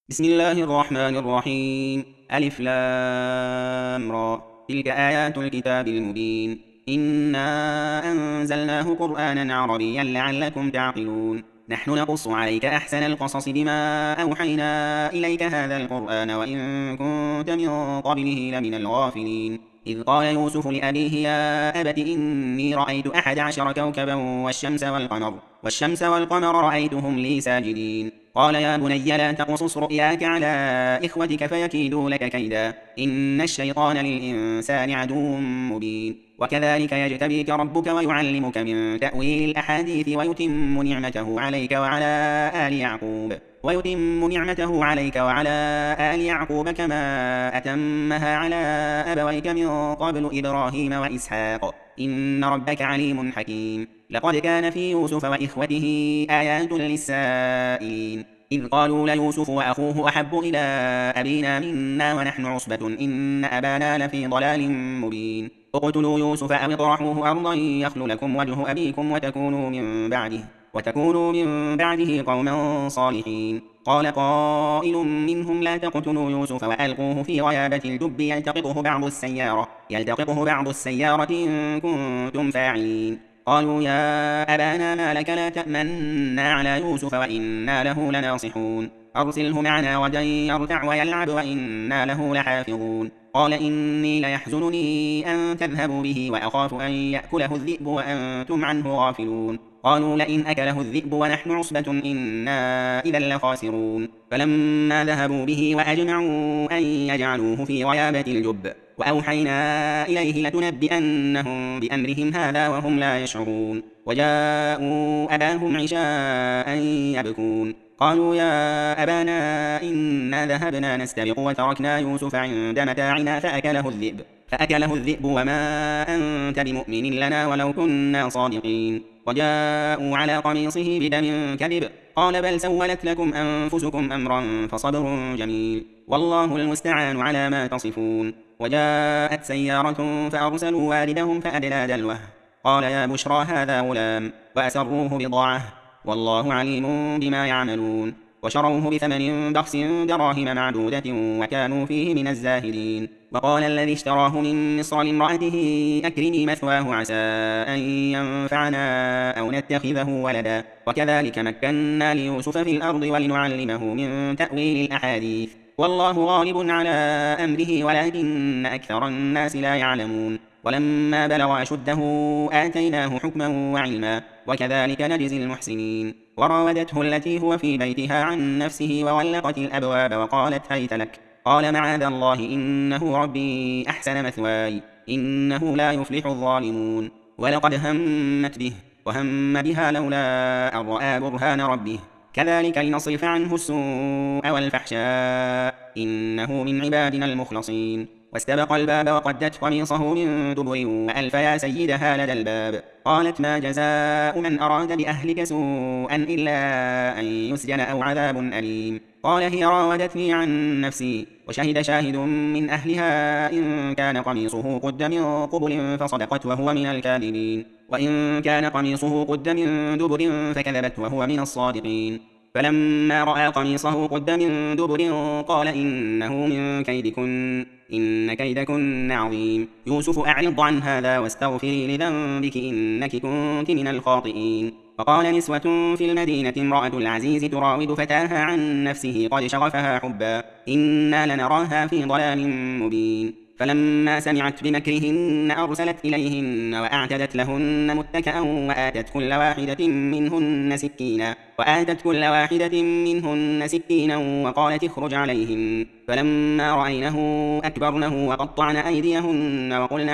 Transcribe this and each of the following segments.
بسم الله الرحمن الرحيم. ألف لام را. تلك آيات الكتاب المبين. إنا أنزلناه قرآنا عربيا لعلكم تعقلون. نحن نقص عليك أحسن القصص بما أوحينا إليك هذا القرآن وإن كنت من قبله لمن الغافلين. إذ قال يوسف لأبيه يا أبت إني رأيت 11 كوكبا والشمس والقمر رأيتهم لي ساجدين. قال يا بني لا تقصص رؤياك على إخوتك فيكيدوا لك كيدا إن الشيطان للإنسان عدو مبين. وكذلك يجتبيك ربك ويعلمك من تأويل الأحاديث ويتم نعمته عليك وعلى آل يعقوب كما أتمها على أبويك من قبل إبراهيم وإسحاق إن ربك عليم حكيم. لقد كان في يوسف وإخوته آيات للسائلين إذ قالوا ليوسف وأخوه أحب إلى أبينا منا ونحن عصبة إن أبانا لفي ضلال مبين. اقتلوا يوسف أو اطرحوه أرضا يخل لكم وجه أبيكم وتكونوا من بعده قوما صالحين. قال قائل منهم لا تقتلوا يوسف وألقوه في غيابة الجب يلتقطه بعض السيارة إن كنتم فاعلين. قالوا يا أبانا ما لك لا تأمنا على يوسف وإنا له لناصحون أرسله معنا غدا يرتع ويلعب وإنا له لحافظون. قال إني ليحزنني أن تذهبوا به وأخاف أن يأكله الذئب وأنتم عنه غافلون. قالوا لئن أكله الذئب ونحن عصبة إنا إذا لخاسرون. فلما ذهبوا به وأجمعوا أن يجعلوه في غيابة الجب وأوحينا إليه لتنبئنهم بأمرهم هذا وهم لا يشعرون. وجاءوا أباهم عشاء يبكون. قالوا يا أبانا إنا ذهبنا نستبق وتركنا يوسف عند متاعنا فأكله الذئب وما أنت بمؤمن لنا ولو كنا صادقين. وجاءوا على قميصه بدم كذب قال بل سولت لكم أنفسكم أمرا فصبر جميل والله المستعان على ما تصفون. وجاءت سيارة فأرسلوا واردهم فأدلى دلوه قال يا بشرى هذا غلام وأسروه بضاعة والله عليم بما يعملون. وشروه بثمن بخس دراهم معدودة وكانوا فيه من الزاهدين. وقال الذي اشتراه من مصر لامرأته أكرمي مثواه عسى أن ينفعنا أو نتخذه ولدا وكذلك مكنا ليوسف في الأرض ولنعلمه من تأويل الأحاديث والله غالب على أمره ولكن أكثر الناس لا يعلمون. ولما بلغ أشده آتيناه حكما وعلما وكذلك نجزي المحسنين. وراودته التي هو في بيتها عن نفسه وغلقت الأبواب وقالت هيت لك قال معاذ الله إنه ربي أحسن مثواي إنه لا يفلح الظالمون. ولقد همت به وهم بها لولا أن رأى برهان ربه كذلك لنصرف عنه السوء والفحشاء إنه من عبادنا المخلصين. واستبق الباب وقدت قميصه من دبر وألف يا سيدها لدى الباب قالت ما جزاء من أراد بأهلك سوءا إلا أن يسجن أو عذاب أليم. قال هي راودتني عن نفسي وشهد شاهد من أهلها إن كان قميصه قد من قبل فصدقت وهو من الكاذبين وإن كان قميصه قد من دبر فكذبت وهو من الصادقين. فلما رأى قميصه قد من دبر قال إنه من كيدكن إن كيدكن عظيم. يوسف أعرض عن هذا واستغفري لذنبك إنك كنت من الخاطئين. فقال نسوة في المدينة امرأة العزيز تراود فتاها عن نفسه قد شغفها حبا إنا لنراها في ضلال مبين. فلما سمعت بمكرهن أرسلت إليهن وأعتدت لهن متكئا وآتت كل واحدة منهن سكينا وقالت اخرج عليهن. فلما رأينه أكبرنه وقطعن أيديهن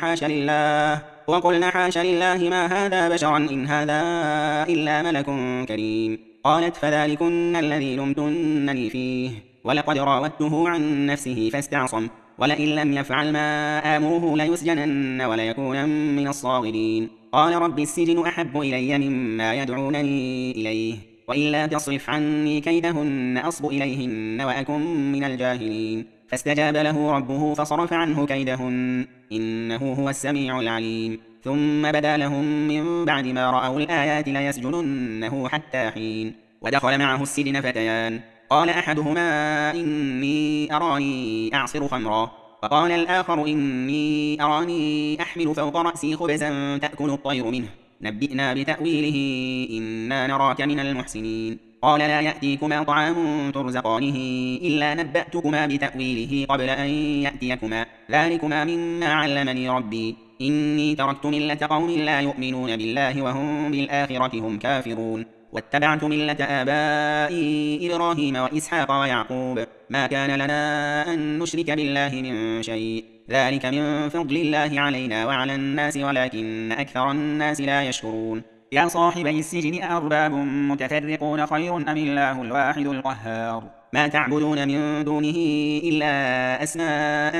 وقلن حاش لله ما هذا بشرا إن هذا إلا ملك كريم. قالت فذلكن الذي لمتنني فيه ولقد راودته عن نفسه فاستعصم ولئن لم يفعل ما آمره ليسجنن وليكونن من الصاغرين. قال رب السجن أحب إلي مما يدعونني إليه وإلا تصرف عني كيدهن أصب إليهن وأكن من الجاهلين. فاستجاب له ربه فصرف عنه كيدهن إنه هو السميع العليم. ثم بدا لهم من بعد ما رأوا الآيات ليسجننه حتى حين. ودخل معه السجن فتيان قال أحدهما إني أراني أعصر خمرا، وقال الآخر إني أراني أحمل فوق رأسي خبزا تأكل الطير منه، نبئنا بتأويله إنا نراك من المحسنين. قال لا يأتيكما طعام ترزقانه إلا نبأتكما بتأويله قبل أن يأتيكما، ذلكما مما علمني ربي، إني تركت ملة قوم لا يؤمنون بالله وهم بالآخرة هم كافرون، واتبعت ملة آبائي إبراهيم وإسحاق ويعقوب، ما كان لنا أن نشرك بالله من شيء، ذلك من فضل الله علينا وعلى الناس ولكن أكثر الناس لا يشكرون. يا صاحبي السجن أأرباب متفرقون خير أم الله الواحد القهار؟ ما تعبدون من دونه إلا أسماء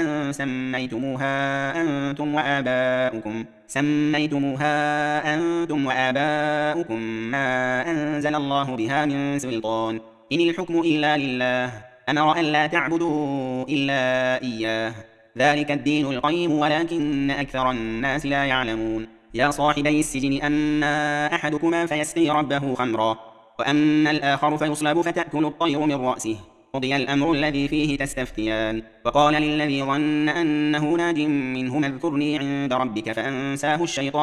سميتموها أنتم وآباؤكم ما أنزل الله بها من سلطان، إن الحكم إلا لله أمر أن لا تعبدوا إلا إياه، ذلك الدين القيم ولكن أكثر الناس لا يعلمون. يا صاحبي السجن أما أحدكما فيسقي ربه خمرا، وأما الآخر فيصلب فتأكل الطير من رأسه، قضي الأمر الذي فيه تستفتيان. وقال للذي ظن أنه ناج منهما اذكرني عند ربك فأنساه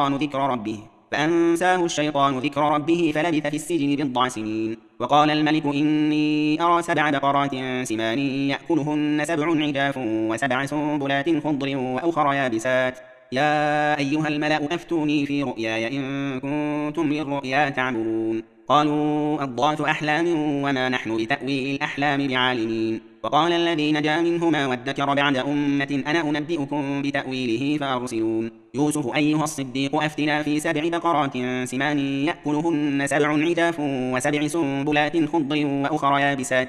الشيطان ذكر ربه فلبث في السجن 10 سنين. وقال الملك إني أرى 7 بقرات سمان يأكلهن 7 عجاف و7 سنبلات خضر وأخر يابسات، يا أيها الملأ أفتوني في رؤياي إن كنتم للرؤيا تعبرون. قالوا أضغاث أحلام وما نحن بتأويل الأحلام بعالمين. وقال الذي نجا منهما وادكر بعد أمة أنا أنبئكم بتأويله فأرسلون. يوسف أيها الصديق أفتنا في 7 بقرات سمان يأكلهن 7 عجاف و7 سنبلات خضر وأخر يابسات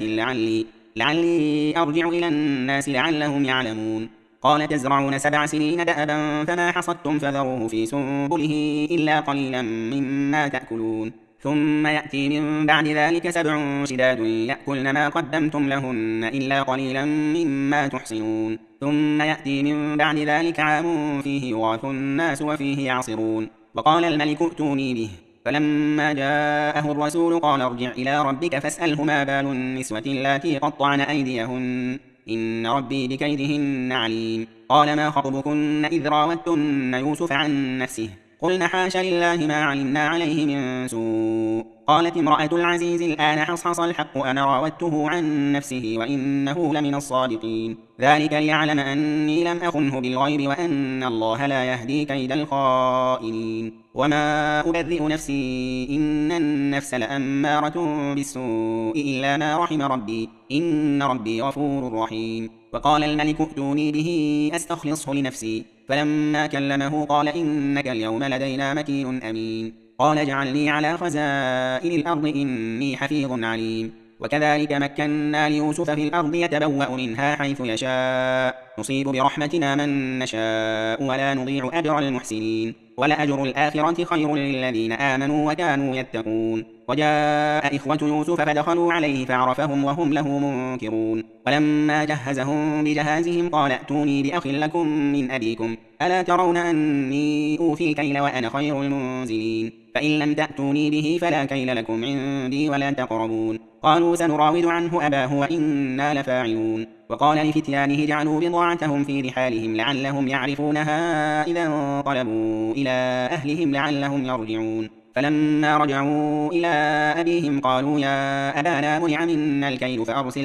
لعلي أرجع إلى الناس لعلهم يعلمون. قال تزرعون 7 سنين دأبا فما حصدتم فذروه في سنبله إلا قليلا مما تأكلون، ثم يأتي من بعد ذلك 7 شداد يأكلن ما قدمتم لهن إلا قليلا مما تحصنون، ثم يأتي من بعد ذلك عام فيه يغاث الناس وفيه يعصرون. وقال الملك ائتوني به، فلما جاءه الرسول قال ارجع إلى ربك فاسأله ما بال النسوة اللاتي قطعن أيديهن إن ربي بكيدهن عليم. قال ما خطبكن إذ راوتن يوسف عن نفسه قلنا حاش لله ما علمنا عليه من سوء. قالت امرأة العزيز الآن حصحص الحق أنا راودته عن نفسه وإنه لمن الصادقين، ذلك ليعلم أني لم أخنه بالغيب وأن الله لا يهدي كيد الخائنين. وما أبرئ نفسي إن النفس لأمارة بالسوء إلا ما رحم ربي إن ربي غفور رحيم. وقال الملك ائتوني به أستخلصه لنفسي، فلما كلمه قال إنك اليوم لدينا مكين أمين. قال اجعلني على خزائن الأرض إني حفيظ عليم. وكذلك مكنا ليوسف في الأرض يتبوأ منها حيث يشاء نصيب برحمتنا من نشاء ولا نضيع أجر المحسنين، ولأجر الآخرة خير للذين آمنوا وكانوا يتقون. وجاء إخوة يوسف فدخلوا عليه فعرفهم وهم له منكرون. ولما جهزهم بجهازهم قال ائتوني بأخ لكم من أبيكم ألا ترون أني أوفي الكيل وأنا خير المنزلين، فإن لم تأتوني به فلا كيل لكم عندي ولا تقربون. قالوا سنراود عنه أباه وإنا لفاعلون. وقال لفتيانه جعلوا بضاعتهم في رحالهم لعلهم يعرفونها إذا انقلبوا إلى أهلهم لعلهم يرجعون. فلما رجعوا إلى أبيهم قالوا يا أبانا منع منا الكيل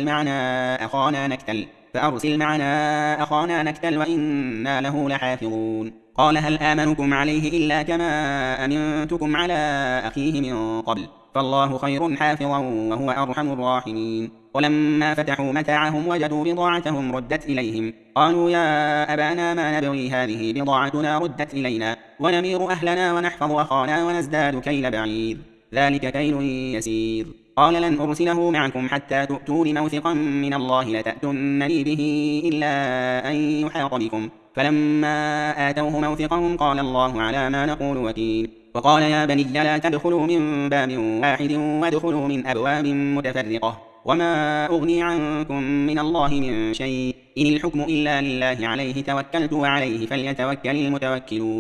فأرسل معنا أخانا نكتل وإنا له لحافظون. قال هل آمنكم عليه إلا كما أمنتكم على أخيه من قبل، فالله خير حافظا وهو أرحم الراحمين. ولما فتحوا متاعهم وجدوا بضاعتهم ردت إليهم قالوا يا أبانا ما نبغي هذه بضاعتنا ردت إلينا ونمير أهلنا ونحفظ أخانا ونزداد كيل بعير، ذلك كيل يسير. قال لن أرسله معكم حتى تؤتون موثقا من الله لتأتونني به إلا أن يحاط بكم، فلما آتوه موثقهم قال الله على ما نقول وكيل. وقال يا بني لا تدخلوا من باب واحد وادخلوا من أبواب متفرقة وما أغني عنكم من الله من شيء إن الحكم إلا لله عليه توكلت وعليه فليتوكل المتوكلون.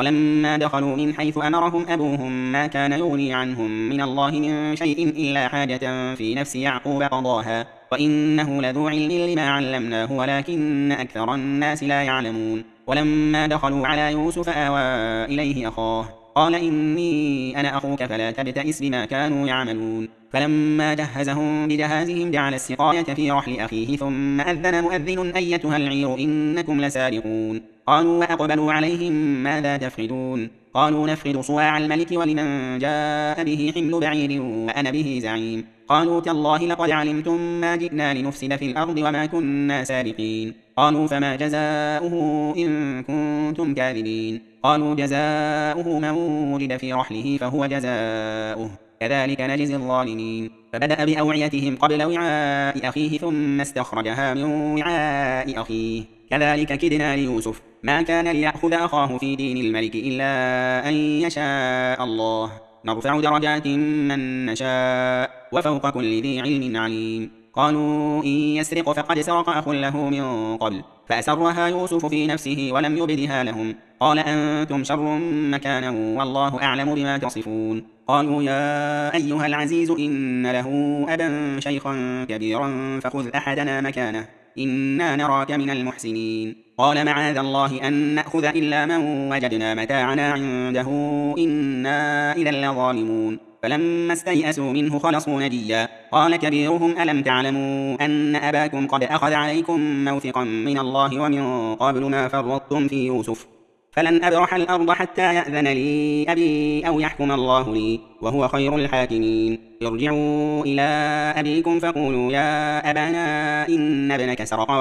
ولما دخلوا من حيث أمرهم أبوهم ما كان يغني عنهم من الله من شيء إلا حاجة في نفس يعقوب قضاها، وإنه لذو علم لما علمناه ولكن أكثر الناس لا يعلمون. ولما دخلوا على يوسف آوى إليه أخاه قال إني أنا أخوك فلا تبتئس بما كانوا يعملون. فلما جهزهم بجهازهم جعل السقاية في رحل أخيه ثم أذن مؤذن أيتها العير إنكم لسارقون. قالوا وأقبلوا عليهم ماذا تفقدون؟ قالوا نفقد صواع الملك ولمن جاء به حمل بعير وأنا به زعيم. قالوا تالله لقد علمتم ما جئنا لنفسد في الأرض وما كنا سارقين. قالوا فما جزاؤه إن كنتم كاذبين؟ قالوا جزاؤه من وجد في رحله فهو جزاؤه كذلك نجزي الظالمين. فبدأ بأوعيتهم قبل وعاء أخيه ثم استخرجها من وعاء أخيه كذلك كدنا ليوسف ما كان ليأخذ أخاه في دين الملك إلا أن يشاء الله نرفع درجات من نشاء وفوق كل ذي علم عليم. قالوا إن يسرق فقد سرق أخ له من قبل فأسرها يوسف في نفسه ولم يبدها لهم قال أنتم شر مكانا والله أعلم بما تصفون. قالوا يا أيها العزيز إن له أبا شيخا كبيرا فخذ أحدنا مكانه إنا نراك من المحسنين. قال معاذ الله أن نأخذ إلا من وجدنا متاعنا عنده إنا إذا لظالمون. فلما استيئسوا منه خلصوا نجيا قال كبيرهم ألم تعلموا أن أباكم قد أخذ عليكم موثقا من الله ومن قبل ما فرطتم في يوسف فلن أبرح الأرض حتى يأذن لي أبي أو يحكم الله لي وهو خير الحاكمين. ارجعوا إلى أبيكم فقولوا يا أبانا إن ابنك سرق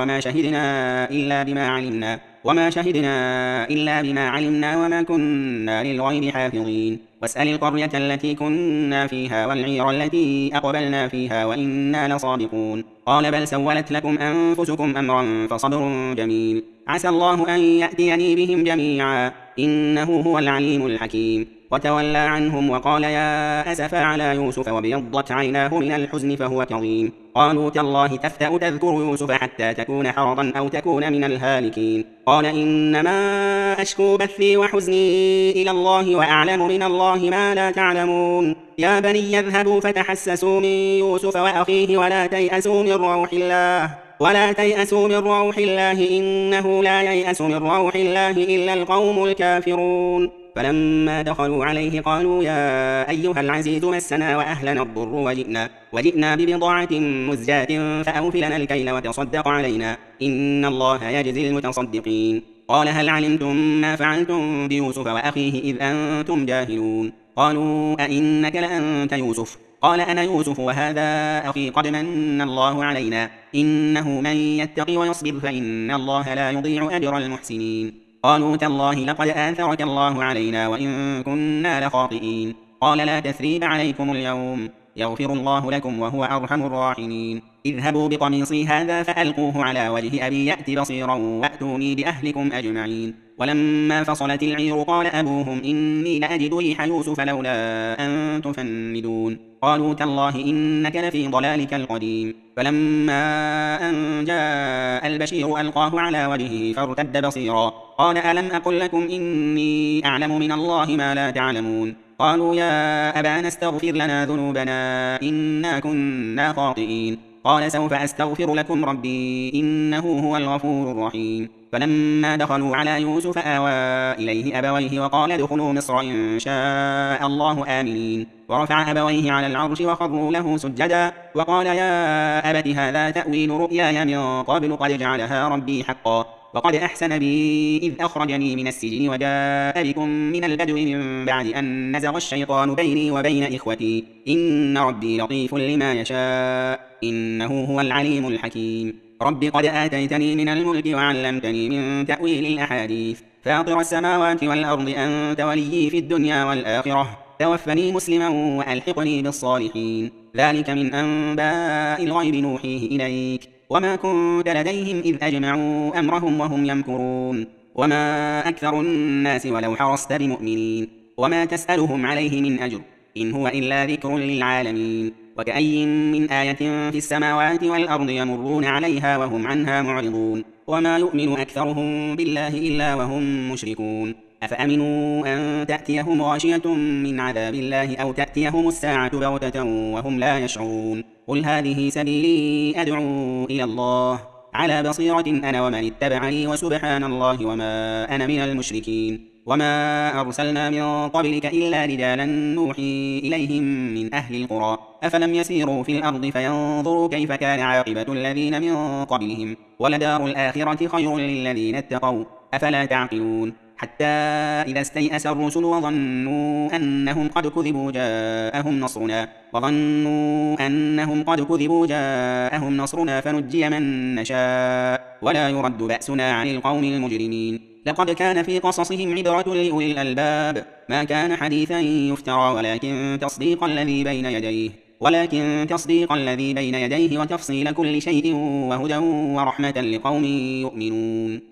وما شهدنا إلا بما علمنا وما كنا للغيب حافظين. واسأل القرية التي كنا فيها والعير التي أقبلنا فيها وإنا لصادقون. قال بل سولت لكم أنفسكم أمرا فصبر جميل عسى الله أن يأتيني بهم جميعا إنه هو العليم الحكيم. وتولى عنهم وقال يا أسفا على يوسف وابيضت عيناه من الحزن فهو كظيم. قالوا تالله تفتأ تذكر يوسف حتى تكون حرضا أو تكون من الهالكين. قال إنما أشكو بثي وحزني إلى الله وأعلم من الله ما لا تعلمون. يا بني اذهبوا فتحسسوا من يوسف وأخيه ولا تيأسوا من روح الله إنه لا ييأس من روح الله إلا القوم الكافرون. فلما دخلوا عليه قالوا يا أيها العزيز مسنا وأهلنا الضر وجئنا ببضاعة مزجاة فأوف لنا الكيل وتصدق علينا إن الله يجزي المتصدقين. قال هل علمتم ما فعلتم بيوسف وأخيه إذ أنتم جاهلون؟ قالوا أئنك لأنت يوسف؟ قال أنا يوسف وهذا أخي قد من الله علينا إنه من يتقي ويصبر فإن الله لا يضيع أجر المحسنين. قالوا تالله لقد آثرك الله علينا وإن كنا لخاطئين. قال لا تثريب عليكم اليوم يغفر الله لكم وهو أرحم الراحمين. اذهبوا بقميصي هذا فألقوه على وجه أبي يأت بصيرا وأتوني بأهلكم أجمعين. ولما فصلت العير قال أبوهم إني لأجد ريح يوسف لولا أن تفندون. قالوا تالله إنك لفي ضلالك القديم. فلما أن جاء البشير ألقاه على وجهه فارتد بصيرا قال ألم أقل لكم إني أعلم من الله ما لا تعلمون. قالوا يا أبانا استغفر لنا ذنوبنا إنا كنا خاطئين. قال سوف أستغفر لكم ربي إنه هو الغفور الرحيم. فلما دخلوا على يوسف آوى إليه أبويه وقال ادخلوا مصر إن شاء الله آمنين. ورفع أبويه على العرش وخروا له سجدا وقال يا أبت هذا تأويل رؤياي من قبل قد جعلها ربي حقا وقد أحسن بي إذ أخرجني من السجن وجاء بكم من البدو من بعد أن نزغ الشيطان بيني وبين إخوتي إن ربي لطيف لما يشاء إنه هو العليم الحكيم. رب قد آتيتني من الملك وعلمتني من تأويل الأحاديث فاطر السماوات والأرض أنت وليي في الدنيا والآخرة توفني مسلما وألحقني بالصالحين. ذلك من أنباء الغيب نوحيه إليك وما كنت لديهم إذ أجمعوا أمرهم وهم يمكرون وما أكثر الناس ولو حرصت بمؤمنين وما تسألهم عليه من أجر إن هو إلا ذكر للعالمين. وكأي من آية في السماوات والأرض يمرون عليها وهم عنها معرضون وما يؤمن أكثرهم بالله إلا وهم مشركون. أفأمنوا أن تأتيهم غاشية من عذاب الله أو تأتيهم الساعة بغتة وهم لا يشعرون قل هذه سبيلي أدعو إلى الله على بصيرة أنا ومن اتبعني وسبحان الله وما أنا من المشركين وما أرسلنا من قبلك إلا رجالا نوحي إليهم من أهل القرى أفلم يسيروا في الأرض فينظروا كيف كان عاقبة الذين من قبلهم ولدار الآخرة خير للذين اتقوا أفلا تعقلون حتى إذا استيأس الرسل وظنوا أنهم قد كذبوا جاءهم نصرنا فنجي من نشاء ولا يرد بأسنا عن القوم المجرمين لقد كان في قصصهم عبرة لأولي الألباب ما كان حديثا يفترى ولكن تصديق الذي بين يديه وتفصيل كل شيء وهدى ورحمة لقوم يؤمنون